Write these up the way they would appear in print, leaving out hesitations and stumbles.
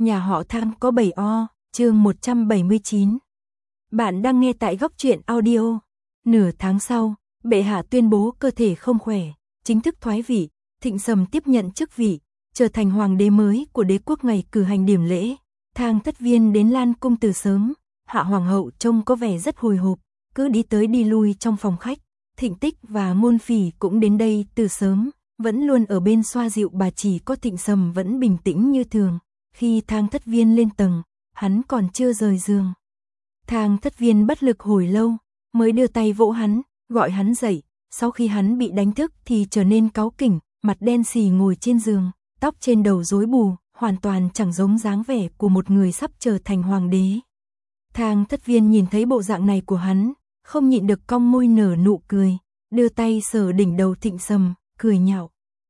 Nhà họ Thang có 7 o, chương 179. Bạn đang nghe tại Góc Truyện Audio. Nửa tháng sau, bệ hạ tuyên bố cơ thể không khỏe, chính thức thoái vị, Thịnh Sầm tiếp nhận chức vị, trở thành hoàng đế mới của đế quốc. Ngày cử hành điểm lễ, Thang Thất Viên đến Lan cung từ sớm, Hạ hoàng hậu trông có vẻ rất hồi hộp, cứ đi tới đi lui trong phòng khách. Thịnh Tích và Ngôn Phỉ cũng đến đây từ sớm, vẫn luôn ở bên xoa dịu bà, chỉ có Thịnh Sầm vẫn bình tĩnh như thường. Khi Thang Thất Viên lên tầng, hắn còn chưa rời giường. Thang Thất Viên bất lực hồi lâu, mới đưa tay vỗ hắn, gọi hắn dậy. Sau khi hắn bị đánh thức thì trở nên cáu kỉnh, mặt đen xì ngồi trên giường, tóc trên đầu rối bù, hoàn toàn chẳng giống dáng vẻ của một người sắp trở thành hoàng đế. Thang Thất Viên nhìn thấy bộ dạng này của hắn, không nhịn được cong môi nở nụ cười, đưa tay sờ đỉnh đầu Thịnh Sầm, cười nhạo.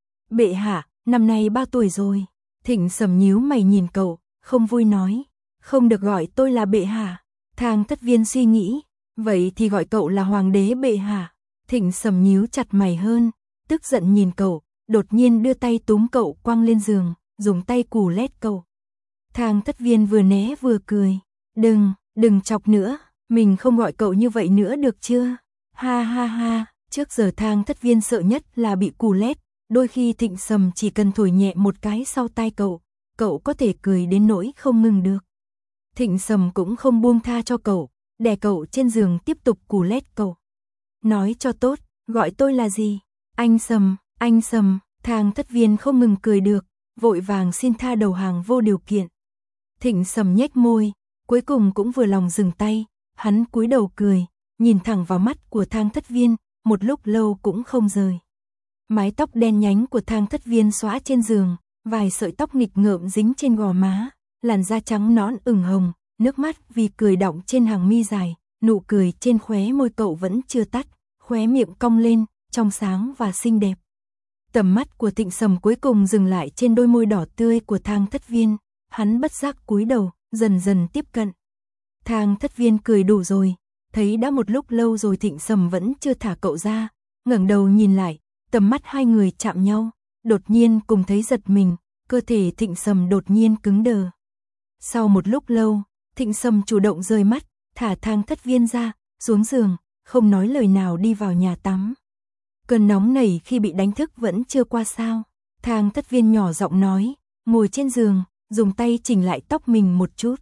Bệ hạ, năm nay bao tuổi rồi? Thịnh Sầm nhíu mày nhìn cậu, không vui nói. Không được gọi tôi là bệ hạ. Thang Thất Viên suy nghĩ, vậy thì gọi cậu là hoàng đế bệ hạ. Thịnh Sầm nhíu chặt mày hơn, tức giận nhìn cậu, đột nhiên đưa tay túm cậu quăng lên giường, dùng tay cù lét cậu. Thang Thất Viên vừa né vừa cười. Đừng chọc nữa, mình không gọi cậu như vậy nữa được chưa? Ha ha ha, trước giờ Thang Thất Viên sợ nhất là bị cù lét. Đôi khi Thịnh Sầm chỉ cần thổi nhẹ một cái sau tai cậu có thể cười đến nỗi không ngừng được. Thịnh Sầm cũng không buông tha cho cậu, đè cậu trên giường tiếp tục cù lét cậu. Nói cho tốt, gọi tôi là gì? Anh Sầm, Thang Thất Viên không ngừng cười được, vội vàng xin tha đầu hàng vô điều kiện. Thịnh Sầm nhếch môi, cuối cùng cũng vừa lòng dừng tay, hắn cúi đầu cười, nhìn thẳng vào mắt của Thang Thất Viên, một lúc lâu cũng không rời. Mái tóc đen nhánh của Thang Thất Viên xõa trên giường, vài sợi tóc nghịch ngợm dính trên gò má, làn da trắng nõn ửng hồng, nước mắt vì cười đọng trên hàng mi dài, nụ cười trên khóe môi cậu vẫn chưa tắt, khóe miệng cong lên, trong sáng và xinh đẹp. Tầm mắt của Thịnh Sầm cuối cùng dừng lại trên đôi môi đỏ tươi của Thang Thất Viên, hắn bất giác cúi đầu, dần dần tiếp cận. Thang Thất Viên cười đủ rồi, thấy đã một lúc lâu rồi Thịnh Sầm vẫn chưa thả cậu ra, ngẩng đầu nhìn lại. Tầm mắt hai người chạm nhau, đột nhiên cùng thấy giật mình, cơ thể Thịnh Sầm đột nhiên cứng đờ. Sau một lúc lâu, Thịnh Sầm chủ động rời mắt, thả Thang Thất Viên ra, xuống giường, không nói lời nào đi vào nhà tắm. Cơn nóng nảy khi bị đánh thức vẫn chưa qua sao? Thang Thất Viên nhỏ giọng nói, ngồi trên giường, dùng tay chỉnh lại tóc mình một chút.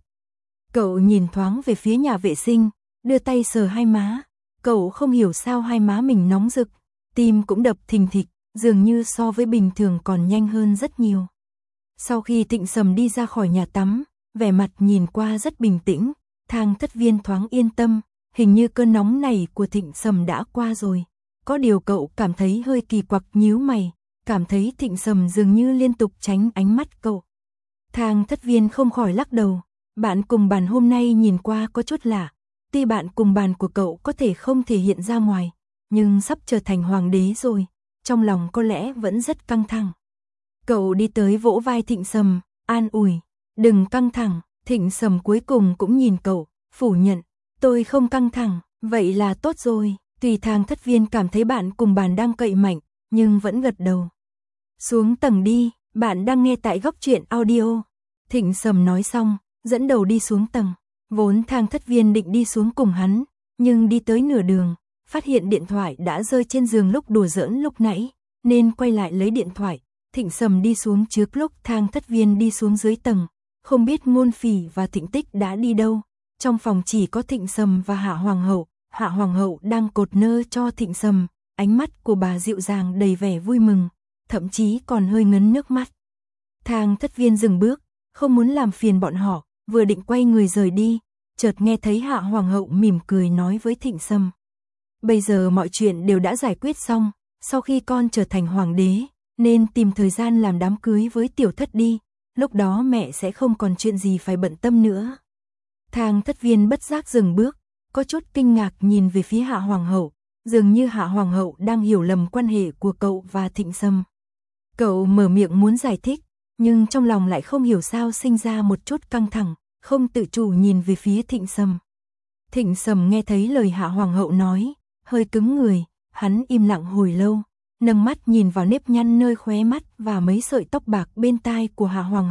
Cậu nhìn thoáng về phía nhà vệ sinh, đưa tay sờ hai má, cậu không hiểu sao hai má mình nóng rực. Tim cũng đập thình thịch, dường như so với bình thường còn nhanh hơn rất nhiều. Sau khi Thịnh Sầm đi ra khỏi nhà tắm, vẻ mặt nhìn qua rất bình tĩnh, Thang Thất Viên thoáng yên tâm, hình như cơn nóng này của Thịnh Sầm đã qua rồi. Có điều cậu cảm thấy hơi kỳ quặc, nhíu mày, cảm thấy Thịnh Sầm dường như liên tục tránh ánh mắt cậu. Thang Thất Viên không khỏi lắc đầu, bạn cùng bàn hôm nay nhìn qua có chút lạ, tuy bạn cùng bàn của cậu có thể không thể hiện ra ngoài, nhưng sắp trở thành hoàng đế rồi, trong lòng có lẽ vẫn rất căng thẳng. Cậu đi tới vỗ vai Thịnh Sầm, an ủi, đừng căng thẳng. Thịnh Sầm cuối cùng cũng nhìn cậu, phủ nhận, tôi không căng thẳng, vậy là tốt rồi. Tùy Thang Thất Viên cảm thấy bạn cùng bàn đang cậy mạnh, nhưng vẫn gật đầu. Xuống tầng đi, bạn đang nghe tại Góc Truyện Audio. Thịnh Sầm nói xong, dẫn đầu đi xuống tầng. Vốn Thang Thất Viên định đi xuống cùng hắn, nhưng đi tới nửa đường, phát hiện điện thoại đã rơi trên giường lúc đùa giỡn lúc nãy, nên quay lại lấy điện thoại. Thịnh Sầm đi xuống trước lúc Thang Thất Viên đi xuống dưới tầng, không biết Ngôn Phỉ và Thịnh Tích đã đi đâu. Trong phòng chỉ có Thịnh Sầm và Hạ hoàng hậu đang cột nơ cho Thịnh Sầm, ánh mắt của bà dịu dàng đầy vẻ vui mừng, thậm chí còn hơi ngấn nước mắt. Thang Thất Viên dừng bước, không muốn làm phiền bọn họ, vừa định quay người rời đi, chợt nghe thấy Hạ hoàng hậu mỉm cười nói với Thịnh Sầm. Bây giờ mọi chuyện đều đã giải quyết xong, sau khi con trở thành hoàng đế, nên tìm thời gian làm đám cưới với tiểu thất đi, lúc đó mẹ sẽ không còn chuyện gì phải bận tâm nữa. Thang Thất Viên bất giác dừng bước, có chút kinh ngạc nhìn về phía Hạ hoàng hậu, dường như Hạ hoàng hậu đang hiểu lầm quan hệ của cậu và Thịnh Sầm. Cậu mở miệng muốn giải thích, nhưng trong lòng lại không hiểu sao sinh ra một chút căng thẳng, không tự chủ nhìn về phía Thịnh Sầm. Thịnh Sầm nghe thấy lời Hạ hoàng hậu nói, hơi cứng người, hắn im lặng hồi lâu, nâng mắt nhìn vào nếp nhăn nơi khóe mắt và mấy sợi tóc bạc bên tai của Hạ hoàng hậu,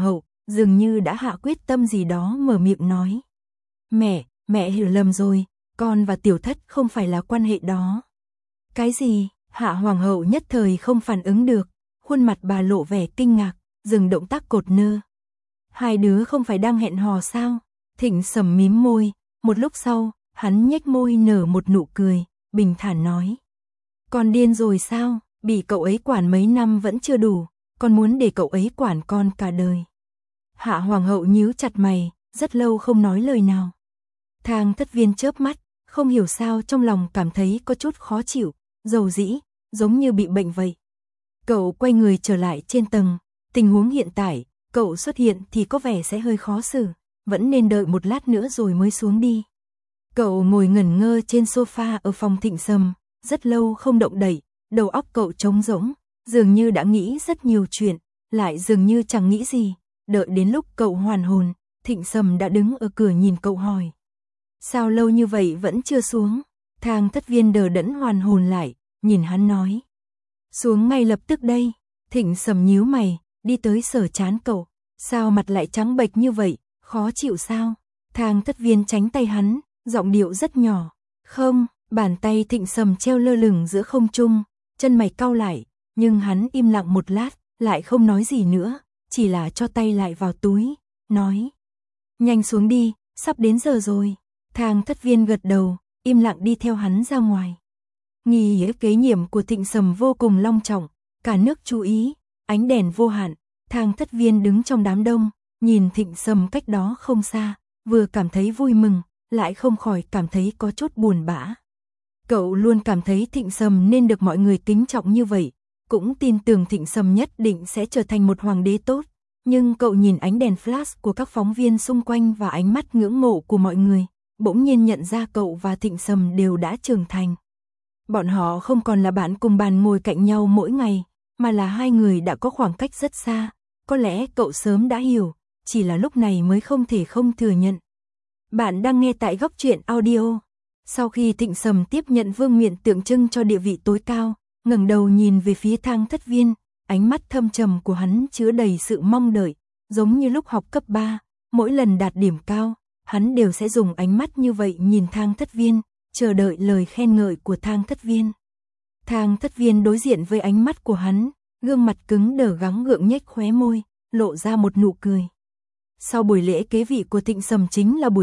dường như đã hạ quyết tâm gì đó mở miệng nói. Mẹ hiểu lầm rồi, con và tiểu thất không phải là quan hệ đó. Cái gì? Hạ hoàng hậu nhất thời không phản ứng được, khuôn mặt bà lộ vẻ kinh ngạc, dừng động tác cột nơ. Hai đứa không phải đang hẹn hò sao? Thịnh Sầm mím môi, một lúc sau, hắn nhếch môi nở một nụ cười, bình thản nói. Con điên rồi sao? Bị cậu ấy quản mấy năm vẫn chưa đủ, con muốn để cậu ấy quản con cả đời. Hạ hoàng hậu nhíu chặt mày, rất lâu không nói lời nào. Thang Thất Viên chớp mắt, không hiểu sao trong lòng cảm thấy có chút khó chịu, dầu dĩ, giống như bị bệnh vậy. Cậu quay người trở lại trên tầng, tình huống hiện tại, cậu xuất hiện thì có vẻ sẽ hơi khó xử, vẫn nên đợi một lát nữa rồi mới xuống đi. Cậu ngồi ngẩn ngơ trên sofa ở phòng Thịnh Sầm, rất lâu không động đậy, đầu óc cậu trống rỗng, dường như đã nghĩ rất nhiều chuyện, lại dường như chẳng nghĩ gì. Đợi đến lúc cậu hoàn hồn, Thịnh Sầm đã đứng ở cửa nhìn cậu hỏi. Sao lâu như vậy vẫn chưa xuống? Thang Thất Viên đờ đẫn hoàn hồn lại, nhìn hắn nói. Xuống ngay lập tức đây. Thịnh Sầm nhíu mày, đi tới sờ trán cậu. Sao mặt lại trắng bệch như vậy, khó chịu sao? Thang Thất Viên tránh tay hắn, giọng điệu rất nhỏ. Không, bàn tay Thịnh Sầm treo lơ lửng giữa không trung, chân mày cau lại, nhưng hắn im lặng một lát, lại không nói gì nữa, chỉ là cho tay lại vào túi, nói. Nhanh xuống đi, sắp đến giờ rồi. Thang Thất Viên gật đầu, im lặng đi theo hắn ra ngoài. Nghi nghĩa kế nhiệm của Thịnh Sầm vô cùng long trọng, cả nước chú ý, ánh đèn vô hạn. Thang Thất Viên đứng trong đám đông, nhìn Thịnh Sầm cách đó không xa, vừa cảm thấy vui mừng, lại không khỏi cảm thấy có chút buồn bã. Cậu luôn cảm thấy Thịnh Sầm nên được mọi người kính trọng như vậy, cũng tin tưởng Thịnh Sầm nhất định sẽ trở thành một hoàng đế tốt. Nhưng cậu nhìn ánh đèn flash của các phóng viên xung quanh và ánh mắt ngưỡng mộ của mọi người, bỗng nhiên nhận ra cậu và Thịnh Sầm đều đã trưởng thành. Bọn họ không còn là bạn cùng bàn ngồi cạnh nhau mỗi ngày, mà là hai người đã có khoảng cách rất xa. Có lẽ cậu sớm đã hiểu, chỉ là lúc này mới không thể không thừa nhận. Bạn đang nghe tại Góc Truyện Audio. Sau khi Thịnh Sầm tiếp nhận vương miện tượng trưng cho địa vị tối cao, ngẩng đầu nhìn về phía Thang Thất Viên, ánh mắt thâm trầm của hắn chứa đầy sự mong đợi, giống như lúc học cấp 3, mỗi lần đạt điểm cao, hắn đều sẽ dùng ánh mắt như vậy nhìn Thang Thất Viên, chờ đợi lời khen ngợi của Thang Thất Viên. Thang Thất Viên đối diện với ánh mắt của hắn, gương mặt cứng đờ gắng gượng nhếch khóe môi, lộ ra một nụ cười. Sau buổi lễ kế vị của Thịnh Sầm chính là buổi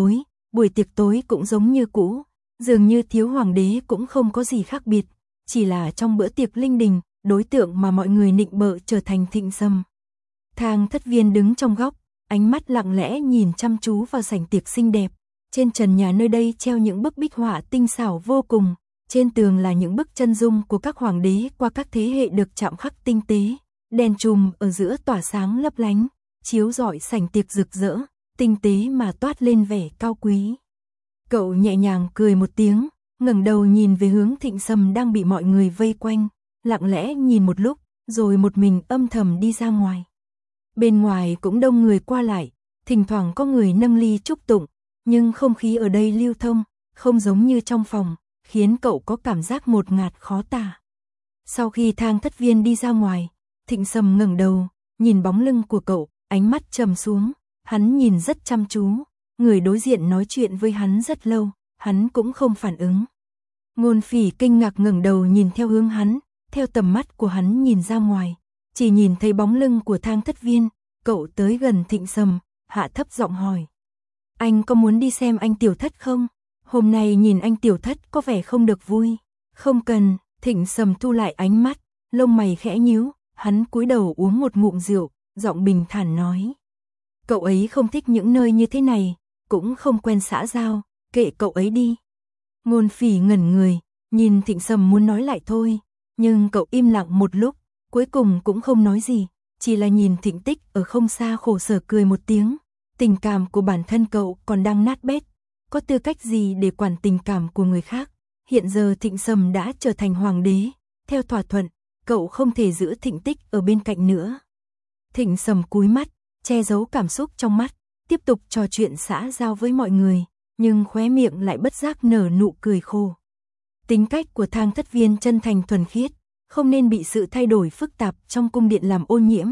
tiệc tối cũng giống như cũ, dường như thiếu hoàng đế cũng không có gì khác biệt, chỉ là trong bữa tiệc linh đình, đối tượng mà mọi người nịnh bợ trở thành Thịnh Sầm. Thang Thất Viên đứng trong góc, ánh mắt lặng lẽ nhìn chăm chú vào sảnh tiệc xinh đẹp. Trên trần nhà nơi đây treo những bức bích họa tinh xảo vô cùng, trên tường là những bức chân dung của các hoàng đế qua các thế hệ được chạm khắc tinh tế, đèn chùm ở giữa tỏa sáng lấp lánh, chiếu rọi sảnh tiệc rực rỡ, tinh tế mà toát lên vẻ cao quý. Cậu nhẹ nhàng cười một tiếng, ngẩng đầu nhìn về hướng Thịnh Sầm đang bị mọi người vây quanh, lặng lẽ nhìn một lúc, rồi một mình âm thầm đi ra ngoài. Bên ngoài cũng đông người qua lại, thỉnh thoảng có người nâng ly chúc tụng, nhưng không khí ở đây lưu thông, không giống như trong phòng, khiến cậu có cảm giác ngột ngạt khó tả. Sau khi Thang Thất Viên đi ra ngoài, Thịnh Sầm ngẩng đầu, nhìn bóng lưng của cậu, ánh mắt trầm xuống, hắn nhìn rất chăm chú, người đối diện nói chuyện với hắn rất lâu, hắn cũng không phản ứng. Ngôn Phỉ kinh ngạc ngẩng đầu nhìn theo hướng hắn, theo tầm mắt của hắn nhìn ra ngoài, chỉ nhìn thấy bóng lưng của Thang Thất Viên, cậu tới gần Thịnh Sầm, hạ thấp giọng hỏi. Anh có muốn đi xem anh Tiểu Thất không? Hôm nay nhìn anh Tiểu Thất có vẻ không được vui. Không cần, Thịnh Sầm thu lại ánh mắt, lông mày khẽ nhíu, hắn cúi đầu uống một ngụm rượu, giọng bình thản nói. Cậu ấy không thích những nơi như thế này, cũng không quen xã giao, kệ cậu ấy đi. Ngôn Phỉ ngẩn người, nhìn Thịnh Sầm muốn nói lại thôi, nhưng cậu im lặng một lúc, cuối cùng cũng không nói gì, chỉ là nhìn Thịnh Tích ở không xa khổ sở cười một tiếng. Tình cảm của bản thân cậu còn đang nát bét, có tư cách gì để quản tình cảm của người khác? Hiện giờ Thịnh Sầm đã trở thành hoàng đế, theo thỏa thuận, cậu không thể giữ Thịnh Tích ở bên cạnh nữa. Thịnh Sầm cúi mắt, che giấu cảm xúc trong mắt, tiếp tục trò chuyện xã giao với mọi người, nhưng khóe miệng lại bất giác nở nụ cười khô. Tính cách của Thang Thất Viên chân thành thuần khiết, không nên bị sự thay đổi phức tạp trong cung điện làm ô nhiễm,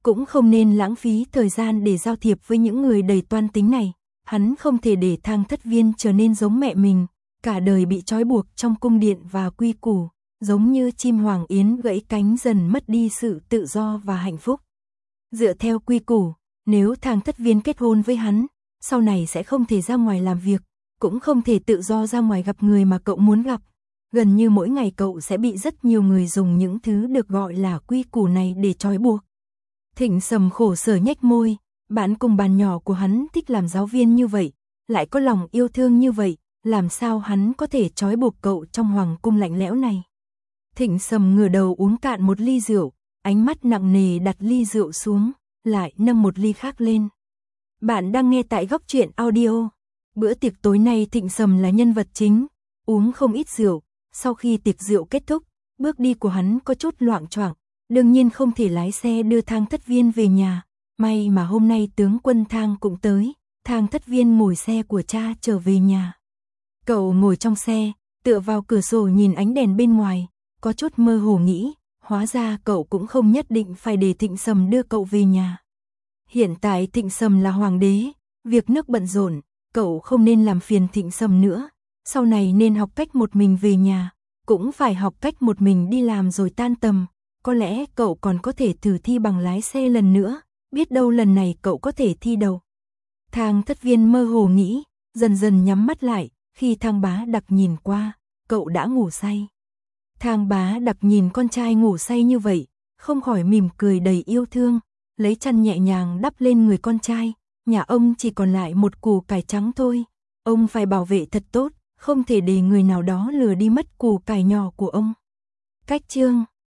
cũng không nên lãng phí thời gian để giao thiệp với những người đầy toan tính này. Hắn không thể để Thang Thất Viên trở nên giống mẹ mình, cả đời bị trói buộc trong cung điện và quy củ, giống như chim hoàng yến gãy cánh dần mất đi sự tự do và hạnh phúc. Dựa theo quy củ, nếu Thang Thất Viên kết hôn với hắn, sau này sẽ không thể ra ngoài làm việc, cũng không thể tự do ra ngoài gặp người mà cậu muốn gặp. Gần như mỗi ngày cậu sẽ bị rất nhiều người dùng những thứ được gọi là quy củ này để trói buộc. Thịnh Sầm khổ sở nhếch môi, bạn cùng bàn nhỏ của hắn thích làm giáo viên như vậy, lại có lòng yêu thương như vậy, làm sao hắn có thể trói buộc cậu trong hoàng cung lạnh lẽo này. Thịnh Sầm ngửa đầu uống cạn một ly rượu, ánh mắt nặng nề đặt ly rượu xuống, lại nâng một ly khác lên. Bạn đang nghe tại Góc Truyện Audio. Bữa tiệc tối nay Thịnh Sầm là nhân vật chính, uống không ít rượu, sau khi tiệc rượu kết thúc, bước đi của hắn có chút loạng choạng, đương nhiên không thể lái xe đưa Thang Thất Viên về nhà, may mà hôm nay tướng quân Thang cũng tới, Thang Thất Viên ngồi xe của cha trở về nhà. Cậu ngồi trong xe, tựa vào cửa sổ nhìn ánh đèn bên ngoài, có chút mơ hồ nghĩ, hóa ra cậu cũng không nhất định phải để Thịnh Sầm đưa cậu về nhà. Hiện tại Thịnh Sầm là hoàng đế, việc nước bận rộn, cậu không nên làm phiền Thịnh Sầm nữa, sau này nên học cách một mình về nhà, cũng phải học cách một mình đi làm rồi tan tầm, có lẽ cậu còn có thể thử thi bằng lái xe lần nữa, biết đâu lần này cậu có thể thi đầu. Thang Thất Viên mơ hồ nghĩ, dần dần nhắm mắt lại, khi Thang Bá Đặc nhìn qua, cậu đã ngủ say. Thang Bá Đặc nhìn con trai ngủ say như vậy, không khỏi mỉm cười đầy yêu thương, lấy chăn nhẹ nhàng đắp lên người con trai, nhà ông chỉ còn lại một củ cải trắng thôi, ông phải bảo vệ thật tốt, không thể để người nào đó lừa đi mất củ cải nhỏ của ông. Cách chương